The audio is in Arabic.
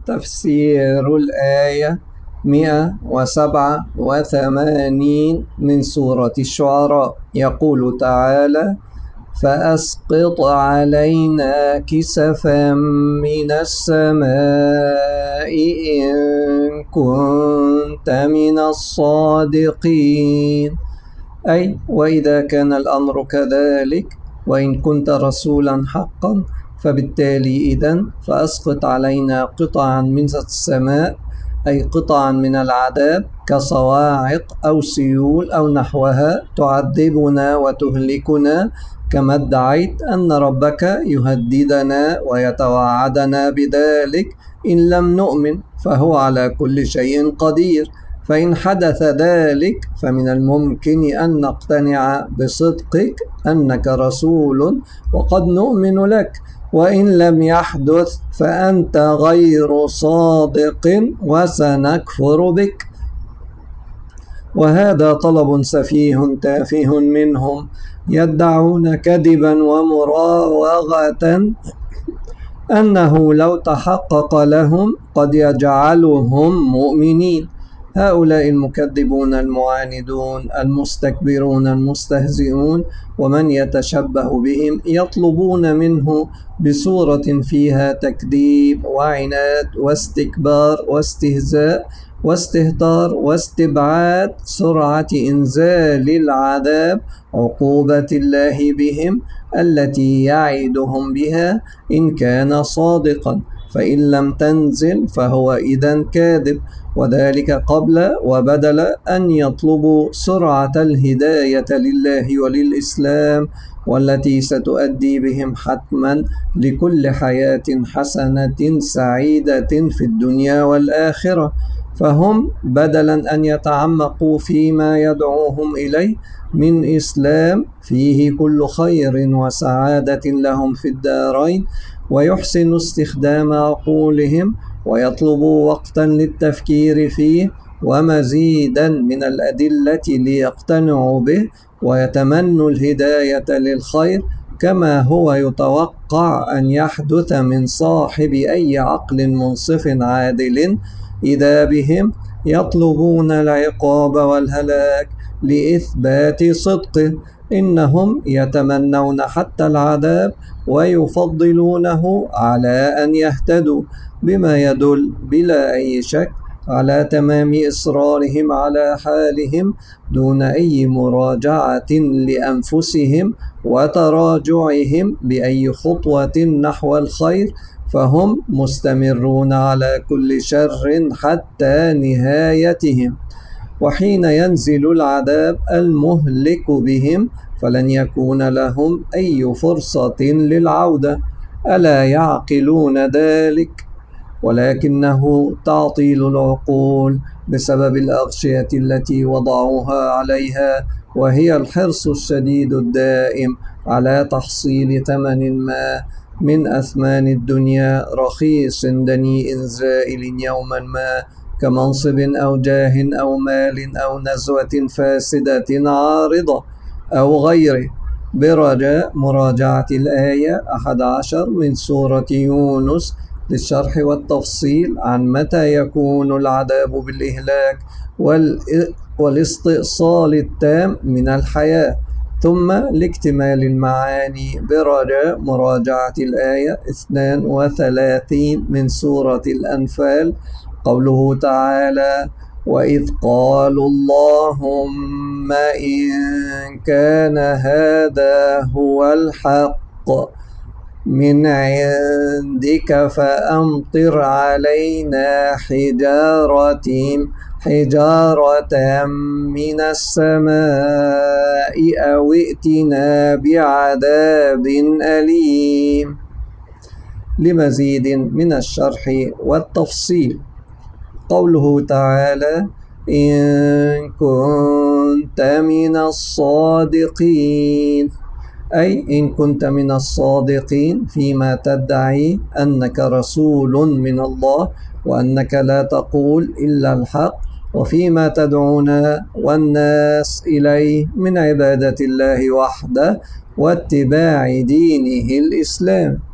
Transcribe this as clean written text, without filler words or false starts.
تفسير الآية 187 من سورة الشعراء. يقول تعالى: فأسقط علينا كسفا من السماء إن كنت من الصادقين. أي وإذا كان الأمر كذلك وإن كنت رسولا حقا، فبالتالي إذن فأسقط علينا قطعا من السماء، أي قطعا من العذاب كصواعق أو سيول أو نحوها تعذبنا وتهلكنا، كما ادعيت أن ربك يهددنا ويتوعدنا بذلك إن لم نؤمن، فهو على كل شيء قدير. فإن حدث ذلك فمن الممكن أن نقتنع بصدقك أنك رسول وقد نؤمن لك، وإن لم يحدث فأنت غير صادق وسنكفر بك. وهذا طلب سفيه تافه منهم، يدعون كذبا ومراوغة أنه لو تحقق لهم قد يجعلهم مؤمنين. هؤلاء المكذبون المعاندون المستكبرون المستهزئون ومن يتشبه بهم يطلبون منه بصورة فيها تكذيب وعناد واستكبار واستهزاء واستهتار واستبعاد سرعة إنزال العذاب، عقوبة الله بهم التي يعدهم بها إن كان صادقا، فإن لم تنزل فهو إذن كاذب، وذلك قبل وبدل أن يطلبوا سرعة الهداية لله وللإسلام، والتي ستؤدي بهم حتما لكل حياة حسنة سعيدة في الدنيا والآخرة. فهم بدلا أن يتعمقوا فيما يدعوهم إليه من إسلام فيه كل خير وسعادة لهم في الدارين، ويحسن استخدام عقولهم ويطلبوا وقتا للتفكير فيه ومزيدا من الأدلة ليقتنعوا به ويتمنوا الهداية للخير، كما هو يتوقع أن يحدث من صاحب أي عقل منصف عادل، إذا بهم يطلبون العقاب والهلاك لإثبات صدقه. إنهم يتمنون حتى العذاب ويفضلونه على أن يهتدوا، بما يدل بلا أي شك على تمام إصرارهم على حالهم دون أي مراجعة لأنفسهم وتراجعهم بأي خطوة نحو الخير، فهم مستمرون على كل شر حتى نهايتهم. وحين ينزل العذاب المهلك بهم فلن يكون لهم أي فرصة للعودة، ألا يعقلون ذلك؟ ولكنه تعطيل العقول بسبب الأغشية التي وضعوها عليها، وهي الحرص الشديد الدائم على تحصيل ثمن ما من أثمان الدنيا رخيص دنيء زائل يوما ما، كمنصب أو جاه أو مال أو نزوة فاسدة عارضة أو غيره، برجاء مراجعة الآية 11 من سورة يونس للشرح والتفصيل عن متى يكون العذاب بالإهلاك والاستئصال التام من الحياة. ثم لاكتمال المعاني برجاء مراجعة الآية 32 من سورة الأنفال، قوله تعالى: وإذ قالوا اللهم إن كان هذا هو الحق من عندك فأمطر علينا حجارة من السماء أو ائتنا بعذاب أليم. لمزيد من الشرح والتفصيل، قوله تعالى: إن كنت من الصادقين، أي إن كنت من الصادقين فيما تدعي أنك رسول من الله وأنك لا تقول إلا الحق، وفيما تدعونا والناس إليه من عبادة الله وحده واتباع دينه الإسلام.